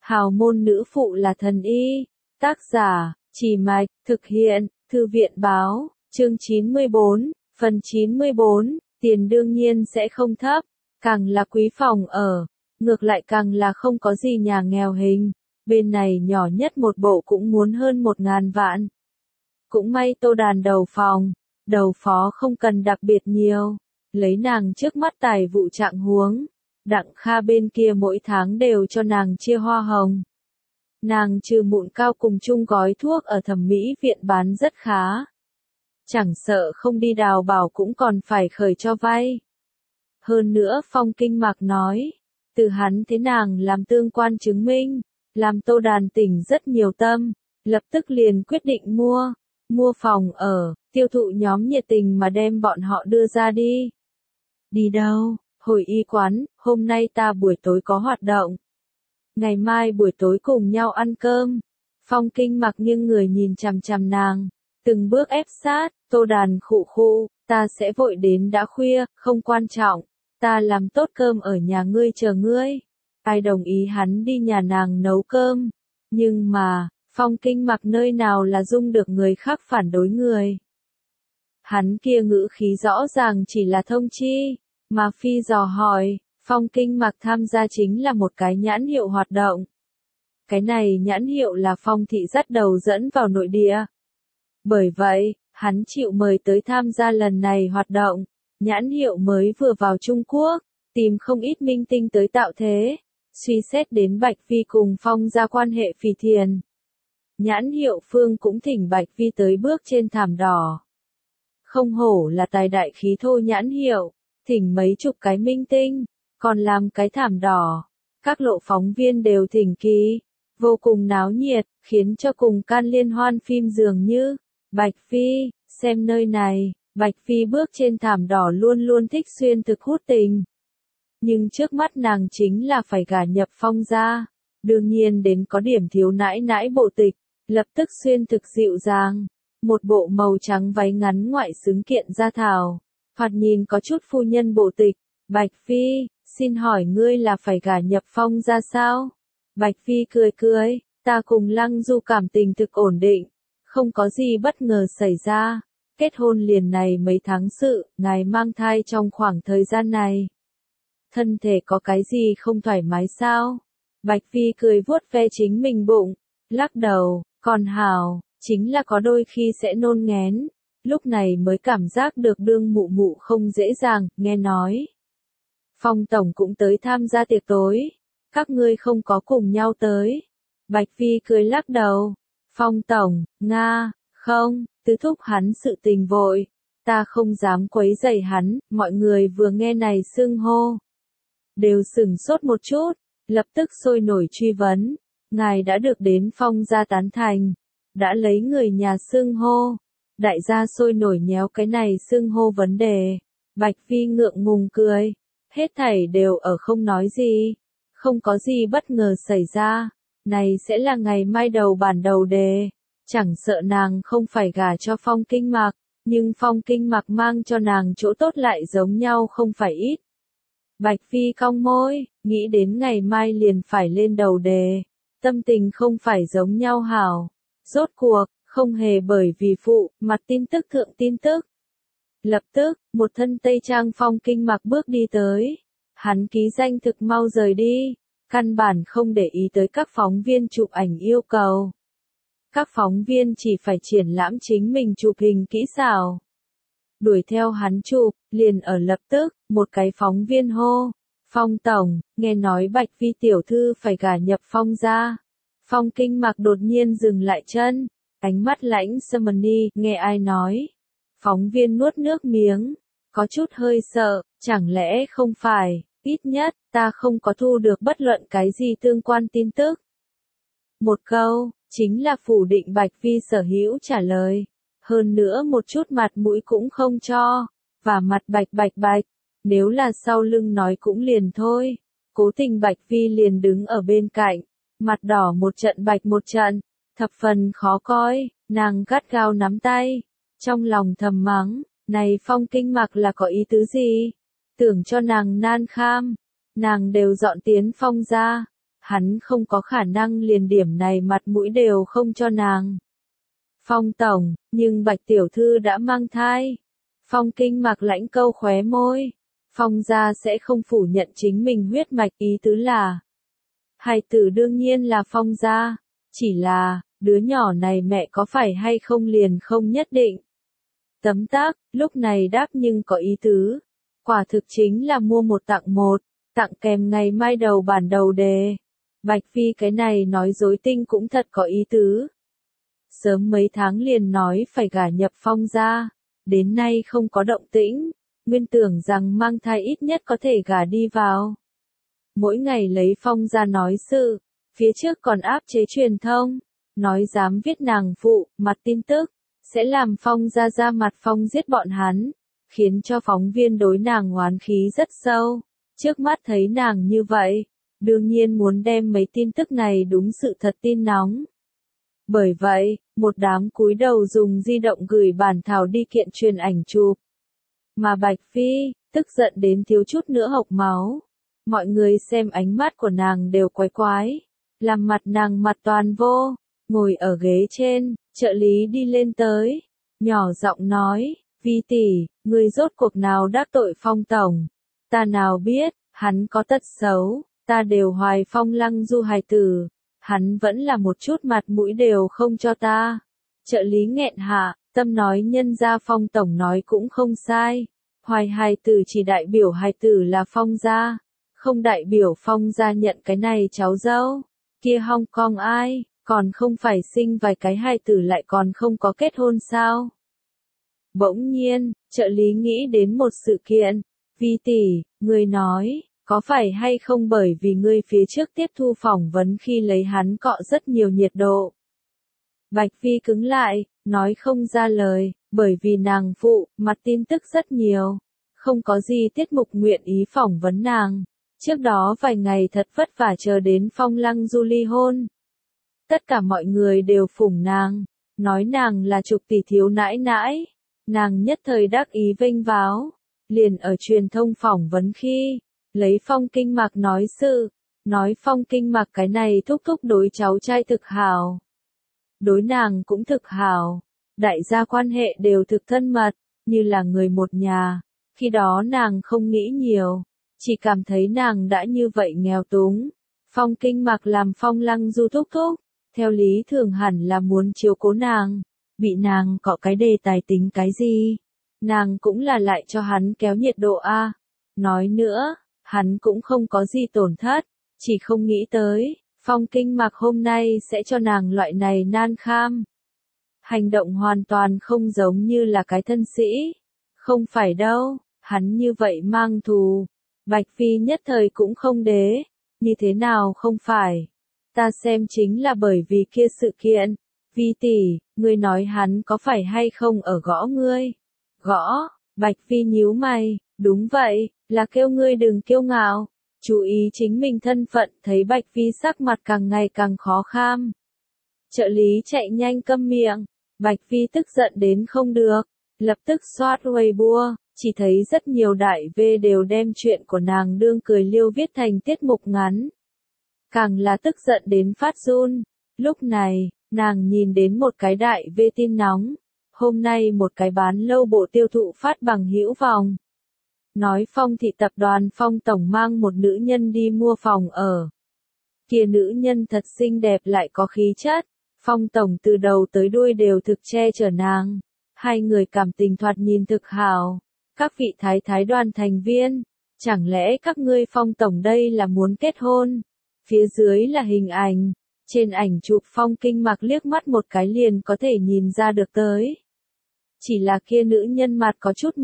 Hào môn nữ phụ là thần y. Tác giả, Trì Mạch, thực hiện, Thư viện báo, chương 94, phần 94, tiền đương nhiên sẽ không thấp, càng là quý phòng ở, ngược lại càng là không có gì nhà nghèo hình, bên này nhỏ nhất một bộ cũng muốn hơn 1.000 vạn. Cũng may Tô Đàn đầu phòng, đầu phó không cần đặc biệt nhiều, lấy nàng trước mắt tài vụ trạng huống, Đặng Kha bên kia mỗi tháng đều cho nàng chia hoa hồng. Nàng trừ mụn cao cùng chung gói thuốc ở thẩm mỹ viện bán rất khá. Chẳng sợ không đi đào bảo cũng còn phải khởi cho vay. Hơn nữa Phong Kinh Mạc nói, từ hắn thế nàng làm tương quan chứng minh, làm Tô Đàn tỉnh rất nhiều tâm, lập tức liền quyết định mua phòng ở, tiêu thụ nhóm nhiệt tình mà đem bọn họ đưa ra đi. Đi đâu? Hồi y quán, hôm nay ta buổi tối có hoạt động. Ngày mai buổi tối cùng nhau ăn cơm. Phong Kinh Mạc nghiêng người nhìn chằm chằm nàng, từng bước ép sát, Tô Đàn khụ khụ, ta sẽ vội đến đã khuya, không quan trọng, ta làm tốt cơm ở nhà ngươi chờ ngươi. Ai đồng ý hắn đi nhà nàng nấu cơm, nhưng mà, Phong Kinh Mạc nơi nào là dung được người khác phản đối người. Hắn kia ngữ khí rõ ràng chỉ là thông chi, mà phi dò hỏi, Phong Kinh Mạc tham gia chính là một cái nhãn hiệu hoạt động. Cái này nhãn hiệu là Phong thị dắt đầu dẫn vào nội địa. Bởi vậy, hắn chịu mời tới tham gia lần này hoạt động. Nhãn hiệu mới vừa vào Trung Quốc, tìm không ít minh tinh tới tạo thế. Suy xét đến Bạch Phi cùng Phong ra quan hệ phì thiền. Nhãn hiệu phương cũng thỉnh Bạch Phi tới bước trên thảm đỏ. Không hổ là tài đại khí thô nhãn hiệu, thỉnh mấy chục cái minh tinh, còn làm cái thảm đỏ. Các lộ phóng viên đều thỉnh ký, vô cùng náo nhiệt, khiến cho cùng can liên hoan phim dường như. Bạch Phi, xem nơi này, Bạch Phi bước trên thảm đỏ luôn luôn thích xuyên thực hút tình. Nhưng trước mắt nàng chính là phải gả nhập Phong gia, đương nhiên đến có điểm thiếu nãi nãi bộ tịch, lập tức xuyên thực dịu dàng, một bộ màu trắng váy ngắn ngoại xứng kiện da thảo, thoạt nhìn có chút phu nhân bộ tịch. Bạch Phi, xin hỏi ngươi là phải gả nhập Phong gia sao? Bạch Phi cười cười, ta cùng Lăng Du cảm tình thực ổn định, không có gì bất ngờ xảy ra, kết hôn liền này mấy tháng sự, ngài mang thai trong khoảng thời gian này. Thân thể có cái gì không thoải mái sao? Bạch Phi cười vuốt ve chính mình bụng, lắc đầu, còn hảo, chính là có đôi khi sẽ nôn nghén, lúc này mới cảm giác được đương mụ mụ không dễ dàng, nghe nói. Phong Tổng cũng tới tham gia tiệc tối, các ngươi không có cùng nhau tới. Bạch Phi cười lắc đầu, Phong Tổng, Nga, không, tứ thúc hắn sự tình vội, ta không dám quấy rầy hắn, mọi người vừa nghe này xưng hô. Đều sửng sốt một chút, lập tức sôi nổi truy vấn, ngài đã được đến Phong gia tán thành, đã lấy người nhà xưng hô. Đại gia sôi nổi nhéo cái này xưng hô vấn đề, Bạch Phi ngượng ngùng cười, hết thảy đều ở không nói gì, không có gì bất ngờ xảy ra, này sẽ là ngày mai đầu bản đầu đề, chẳng sợ nàng không phải gả cho Phong Kinh Mạc, nhưng Phong Kinh Mạc mang cho nàng chỗ tốt lại giống nhau không phải ít. Bạch Phi cong môi, nghĩ đến ngày mai liền phải lên đầu đề, tâm tình không phải giống nhau hảo, rốt cuộc, không hề bởi vì phụ, mặt tin tức thượng tin tức. Lập tức, một thân tây trang Phong Kinh Mạc bước đi tới, hắn ký danh thực mau rời đi, căn bản không để ý tới các phóng viên chụp ảnh yêu cầu. Các phóng viên chỉ phải triển lãm chính mình chụp hình kỹ xảo. Đuổi theo hắn chụp, liền ở lập tức, một cái phóng viên hô, Phong Tổng, nghe nói Bạch Phi tiểu thư phải gả nhập Phong gia. Phong Kinh Mạc đột nhiên dừng lại chân, ánh mắt lãnh Summoney, nghe ai nói. Phóng viên nuốt nước miếng, có chút hơi sợ, chẳng lẽ không phải, ít nhất, ta không có thu được bất luận cái gì tương quan tin tức. Một câu, chính là phủ định Bạch Phi sở hữu trả lời, hơn nữa một chút mặt mũi cũng không cho, và mặt bạch, nếu là sau lưng nói cũng liền thôi, cố tình Bạch Phi liền đứng ở bên cạnh, mặt đỏ một trận bạch một trận, thập phần khó coi, nàng gắt gao nắm tay, trong lòng thầm mắng, này Phong Kinh Mạc là có ý tứ gì? Tưởng cho nàng nan kham, nàng đều dọn tiến Phong gia, hắn không có khả năng liền điểm này mặt mũi đều không cho nàng. Phong tổng, nhưng Bạch tiểu thư đã mang thai. Phong Kinh Mạc lãnh câu khóe môi. Phong gia sẽ không phủ nhận chính mình huyết mạch, ý tứ là hài tử đương nhiên là Phong gia, chỉ là đứa nhỏ này mẹ có phải hay không liền không nhất định. Tấm tắc, lúc này đáp nhưng có ý tứ. Quả thực chính là mua một tặng một, tặng kèm ngày mai đầu bản đầu đề. Bạch Phi cái này nói dối tinh cũng thật có ý tứ. Sớm mấy tháng liền nói phải gả nhập Phong gia, đến nay không có động tĩnh, nguyên tưởng rằng mang thai ít nhất có thể gả đi vào. Mỗi ngày lấy Phong gia nói sự, phía trước còn áp chế truyền thông, nói dám viết nàng phụ, mặt tin tức, sẽ làm Phong gia ra mặt Phong giết bọn hắn, khiến cho phóng viên đối nàng oán khí rất sâu. Trước mắt thấy nàng như vậy, đương nhiên muốn đem mấy tin tức này đúng sự thật tin nóng. Bởi vậy, một đám cúi đầu dùng di động gửi bản thảo đi kiện truyền ảnh chụp. Mà Bạch Phi, tức giận đến thiếu chút nữa hộc máu. Mọi người xem ánh mắt của nàng đều quái quái, làm mặt nàng mặt toàn vô, ngồi ở ghế trên, trợ lý đi lên tới, nhỏ giọng nói, Vi tỷ, người rốt cuộc nào đắc tội Phong tổng, ta nào biết, hắn có tật xấu, ta đều hoài Phong Lăng Du hài tử, hắn vẫn là một chút mặt mũi đều không cho ta. Trợ lý nghẹn hạ, tâm nói nhân gia Phong tổng nói cũng không sai, hoài hài tử chỉ đại biểu hài tử là Phong gia, không đại biểu Phong gia nhận cái này cháu dâu. Kia Hong Kong ai, còn không phải sinh vài cái hài tử lại còn không có kết hôn sao? Bỗng nhiên, trợ lý nghĩ đến một sự kiện. Vi tỷ, người nói, có phải hay không bởi vì ngươi phía trước tiếp thu phỏng vấn khi lấy hắn cọ rất nhiều nhiệt độ? Bạch Phi cứng lại, nói không ra lời, bởi vì nàng phụ, mặt tin tức rất nhiều. Không có gì tiết mục nguyện ý phỏng vấn nàng. Trước đó vài ngày thật vất vả chờ đến Phong Lăng Du ly hôn. Tất cả mọi người đều phủng nàng, nói nàng là chục tỷ thiếu nãi nãi. Nàng nhất thời đắc ý vênh váo, liền ở truyền thông phỏng vấn khi, lấy Phong Kinh Mạc nói sự, nói Phong Kinh Mạc cái này thúc thúc đối cháu trai thực hảo. Đối nàng cũng thực hảo, đại gia quan hệ đều thực thân mật, như là người một nhà. Khi đó nàng không nghĩ nhiều, chỉ cảm thấy nàng đã như vậy nghèo túng. Phong Kinh Mạc làm Phong Lăng Du thúc thúc, theo lý thường hẳn là muốn chiếu cố nàng, bị nàng cọ cái đề tài tính cái gì. Nàng cũng là lại cho hắn kéo nhiệt độ a. Nói nữa, hắn cũng không có gì tổn thất, chỉ không nghĩ tới, Phong Kinh Mạc hôm nay sẽ cho nàng loại này nan kham. Hành động hoàn toàn không giống như là cái thân sĩ. Không phải đâu, hắn như vậy mang thù. Bạch Phi nhất thời cũng không đế, như thế nào không phải. Ta xem chính là bởi vì kia sự kiện. Vi tỷ, ngươi nói hắn có phải hay không ở gõ ngươi? Gõ, Bạch Phi nhíu mày, đúng vậy, là kêu ngươi đừng kiêu ngạo. Chú ý chính mình thân phận, thấy Bạch Phi sắc mặt càng ngày càng khó kham. Trợ lý chạy nhanh câm miệng, Bạch Phi tức giận đến không được, lập tức soát Weibo, chỉ thấy rất nhiều đại V đều đem chuyện của nàng đương cười liêu viết thành tiết mục ngắn. Càng là tức giận đến phát run, lúc này, nàng nhìn đến một cái đại V tin nóng, hôm nay một cái bán lâu bộ tiêu thụ phát bằng hữu vòng. Nói Phong thị tập đoàn Phong tổng mang một nữ nhân đi mua phòng ở. Kia nữ nhân thật xinh đẹp lại có khí chất, Phong tổng từ đầu tới đuôi đều thực che chở nàng. Hai người cảm tình thoạt nhìn thực hảo. Các vị thái thái đoàn thành viên, chẳng lẽ các ngươi Phong tổng đây là muốn kết hôn? Phía dưới là hình ảnh, trên ảnh chụp Phong Kinh Mạc liếc mắt một cái liền có thể nhìn ra được tới. Chỉ là kia nữ nhân mặt có chút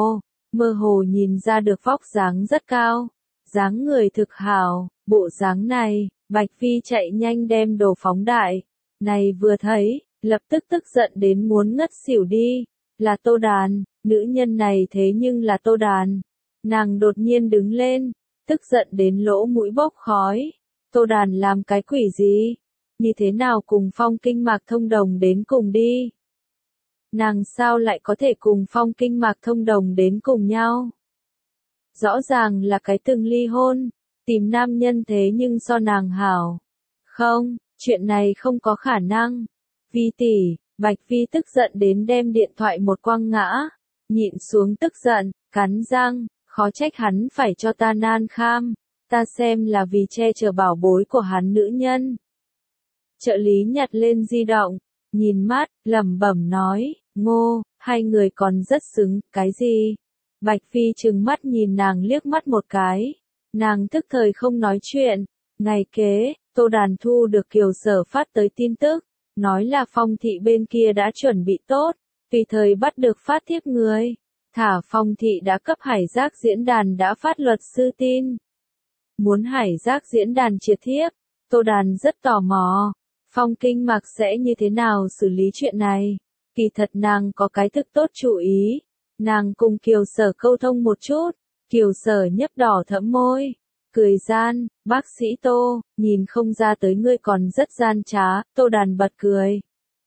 mơ hồ nhìn ra được vóc dáng rất cao, dáng người thực hảo, bộ dáng này, Bạch Phi chạy nhanh đem đồ phóng đại, này vừa thấy, lập tức tức giận đến muốn ngất xỉu đi, là Tô Đàn, nữ nhân này thế nhưng là Tô Đàn. Nàng đột nhiên đứng lên, tức giận đến lỗ mũi bốc khói, Tô Đàn làm cái quỷ gì, như thế nào cùng Phong Kinh Mạc thông đồng đến cùng đi. Nàng sao lại có thể cùng Phong Kinh Mạc thông đồng đến cùng nhau? Rõ ràng là cái từng ly hôn, tìm nam nhân thế nhưng so nàng hảo. Không, chuyện này không có khả năng. Vi tỷ, Bạch Vi tức giận đến đem điện thoại một quăng ngã, nhịn xuống tức giận, cắn răng, khó trách hắn phải cho ta nan kham, ta xem là vì che chở bảo bối của hắn nữ nhân. Trợ lý nhặt lên di động, nhìn mắt, lẩm bẩm nói, Ngô, hai người còn rất xứng, cái gì? Bạch Phi trừng mắt nhìn nàng liếc mắt một cái, nàng tức thời không nói chuyện. Ngày kế, Tô Đàn thu được Kiều Sở phát tới tin tức, nói là Phong thị bên kia đã chuẩn bị tốt, tùy thời bắt được phát thiếp người. Thả Phong thị đã cấp Hải Giác diễn đàn đã phát luật sư tin. Muốn Hải Giác diễn đàn triệt thiếp, Tô Đàn rất tò mò. Phong Kinh Mặc sẽ như thế nào xử lý chuyện này? Kỳ thật nàng có cái thực tốt chủ ý. Nàng cùng Kiều Sở câu thông một chút. Kiều Sở nhấp đỏ thẫm môi. Cười gian, bác sĩ Tô, nhìn không ra tới ngươi còn rất gian trá, Tô Đàn bật cười.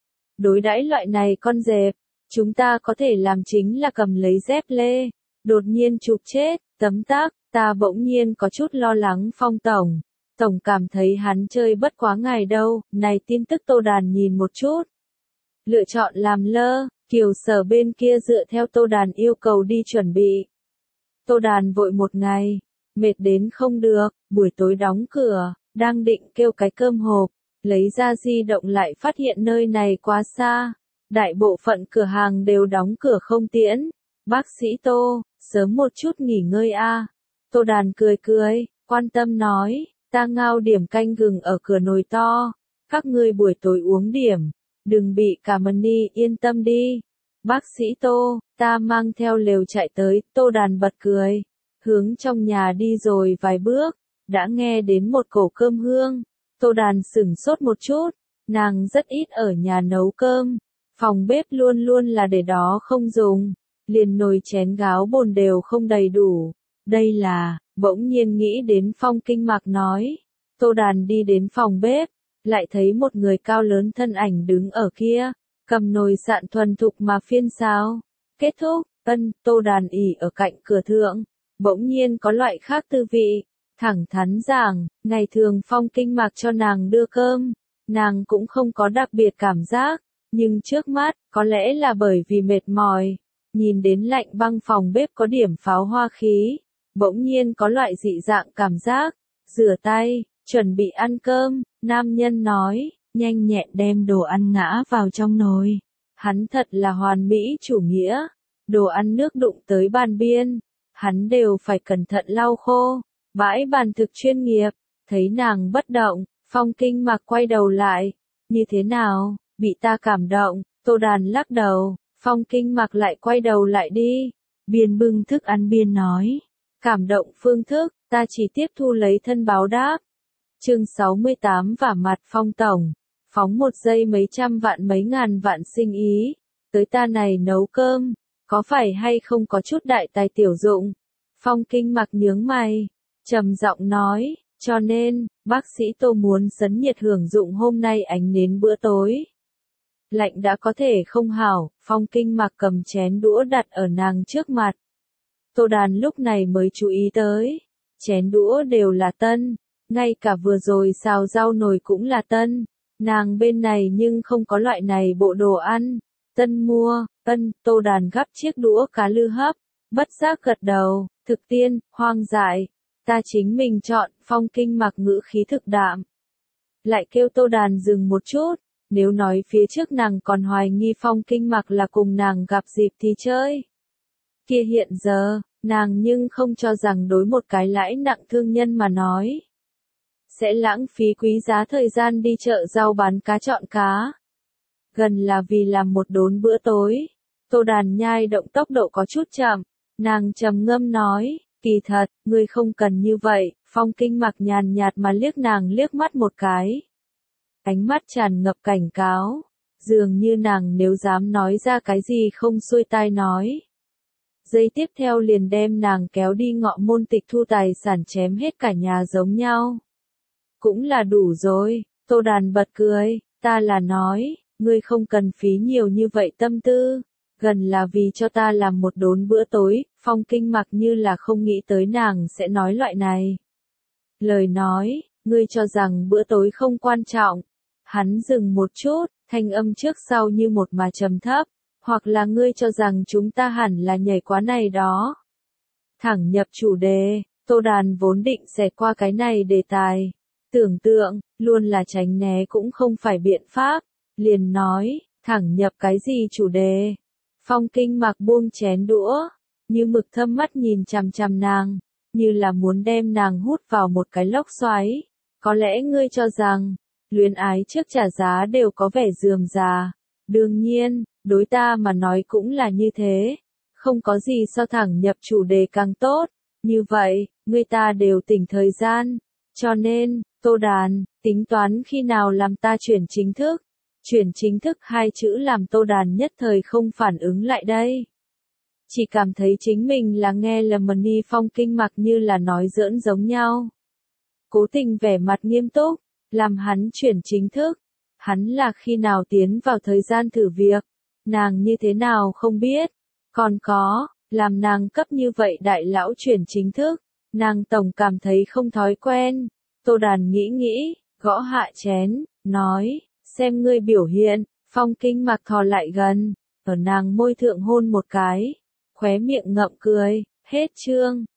Đối đãi loại này con dẹp, chúng ta có thể làm chính là cầm lấy dép lê, đột nhiên chụp chết, tấm tắc, ta bỗng nhiên có chút lo lắng Phong Tổng. Tổng cảm thấy hắn chơi bất quá ngày đâu, này tin tức Tô Đàn nhìn một chút. Lựa chọn làm lơ, Kiều Sở bên kia dựa theo Tô Đàn yêu cầu đi chuẩn bị. Tô Đàn vội một ngày, mệt đến không được, buổi tối đóng cửa, đang định kêu cái cơm hộp, lấy ra di động lại phát hiện nơi này quá xa. Đại bộ phận cửa hàng đều đóng cửa không tiễn. Bác sĩ Tô, sớm một chút nghỉ ngơi a. Tô Đàn cười cười, quan tâm nói, ta ngao điểm canh gừng ở cửa nồi to, các ngươi buổi tối uống điểm, đừng bị cả mani, yên tâm đi. Bác sĩ Tô, ta mang theo lều chạy tới, Tô Đàn bật cười, hướng trong nhà đi rồi vài bước, đã nghe đến một cổ cơm hương. Tô Đàn sửng sốt một chút, nàng rất ít ở nhà nấu cơm, phòng bếp luôn luôn là để đó không dùng, liền nồi chén gáo bồn đều không đầy đủ. Đây là, bỗng nhiên nghĩ đến Phong Kinh Mặc nói. Tô Đàn đi đến phòng bếp, lại thấy một người cao lớn thân ảnh đứng ở kia, cầm nồi sạn thuần thục mà phiên xào. Kết thúc, Tô Đàn ỉ ở cạnh cửa thượng, bỗng nhiên có loại khác tư vị. Thẳng thắn giảng, ngày thường Phong Kinh Mặc cho nàng đưa cơm, nàng cũng không có đặc biệt cảm giác, nhưng trước mắt, có lẽ là bởi vì mệt mỏi, nhìn đến lạnh băng phòng bếp có điểm pháo hoa khí, bỗng nhiên có loại dị dạng cảm giác. Rửa tay, chuẩn bị ăn cơm, nam nhân nói, nhanh nhẹn đem đồ ăn ngã vào trong nồi. Hắn thật là hoàn mỹ chủ nghĩa, đồ ăn nước đụng tới bàn biên, hắn đều phải cẩn thận lau khô. Bãi bàn thực chuyên nghiệp, thấy nàng bất động, Phong Kinh Mặc quay đầu lại, như thế nào, bị ta cảm động. Tô Đàn lắc đầu, Phong Kinh Mặc lại quay đầu lại đi, biên bưng thức ăn biên nói, cảm động phương thức, ta chỉ tiếp thu lấy thân báo đáp. Chương 68 vả mặt Phong Tổng, phóng một giây mấy trăm vạn mấy ngàn vạn sinh ý, tới ta này nấu cơm, có phải hay không có chút đại tài tiểu dụng? Phong Kinh Mặc nhướng mày, trầm giọng nói, cho nên, bác sĩ Tô muốn sấn nhiệt hưởng dụng hôm nay ánh nến bữa tối. Lạnh đã có thể không hảo, Phong Kinh Mặc cầm chén đũa đặt ở nàng trước mặt. Tô Đàn lúc này mới chú ý tới, chén đũa đều là tân, ngay cả vừa rồi xào rau nồi cũng là tân, nàng bên này nhưng không có loại này bộ đồ ăn. Tân mua, Tô Đàn gắp chiếc đũa cá lư hấp, bất giác gật đầu, thực tiên, hoang dại. Ta chính mình chọn, Phong Kinh Mặc ngữ khí thực đạm. Lại kêu Tô Đàn dừng một chút, nếu nói phía trước nàng còn hoài nghi Phong Kinh Mặc là cùng nàng gặp dịp thì chơi. Kia hiện giờ, nàng nhưng không cho rằng đối một cái lãi nặng thương nhân mà nói. Sẽ lãng phí quý giá thời gian đi chợ rau bán cá chọn cá. Gần là vì làm một đốn bữa tối. Tô Đàn nhai động tốc độ có chút chậm, nàng trầm ngâm nói. Kỳ thật, ngươi không cần như vậy. Phong Kinh Mặc nhàn nhạt mà liếc nàng liếc mắt một cái. Ánh mắt tràn ngập cảnh cáo, dường như nàng nếu dám nói ra cái gì không xuôi tai nói. Giây tiếp theo liền đem nàng kéo đi ngọ môn tịch thu tài sản chém hết cả nhà giống nhau. Cũng là đủ rồi, Tô Đàn bật cười, ta là nói, ngươi không cần phí nhiều như vậy tâm tư. Gần là vì cho ta làm một đốn bữa tối. Phong Kinh Mặc như là không nghĩ tới nàng sẽ nói loại này. Lời nói, ngươi cho rằng bữa tối không quan trọng. Hắn dừng một chút, thanh âm trước sau như một mà trầm thấp. Hoặc là ngươi cho rằng chúng ta hẳn là nhảy quá này đó. Thẳng nhập chủ đề, Tô Đàn vốn định xẹt qua cái này đề tài. Tưởng tượng, luôn là tránh né cũng không phải biện pháp. Liền nói, thẳng nhập cái gì chủ đề. Phong Kinh Mặc buông chén đũa, như mực thâm mắt nhìn chằm chằm nàng, như là muốn đem nàng hút vào một cái lốc xoáy. Có lẽ ngươi cho rằng, luyến ái trước trả giá đều có vẻ rườm rà. Đương nhiên, đối ta mà nói cũng là như thế. Không có gì so thẳng nhập chủ đề càng tốt. Như vậy, người ta đều tỉnh thời gian. Cho nên, Tô Đàn, tính toán khi nào làm ta chuyển chính thức. Chuyển chính thức hai chữ làm Tô Đàn nhất thời không phản ứng lại đây. Chỉ cảm thấy chính mình là nghe Lemony Phong Kinh Mặc như là nói giỡn giống nhau. Cố tình vẻ mặt nghiêm túc, làm hắn chuyển chính thức. Hắn là khi nào tiến vào thời gian thử việc, nàng như thế nào không biết. Còn có, làm nàng cấp như vậy đại lão chuyển chính thức, nàng tổng cảm thấy không thói quen. Tô Đàn nghĩ nghĩ, gõ hạ chén, nói, xem ngươi biểu hiện. Phong Kinh Mặc thò lại gần, ở nàng môi thượng hôn một cái, khóe miệng ngậm cười. Hết chương.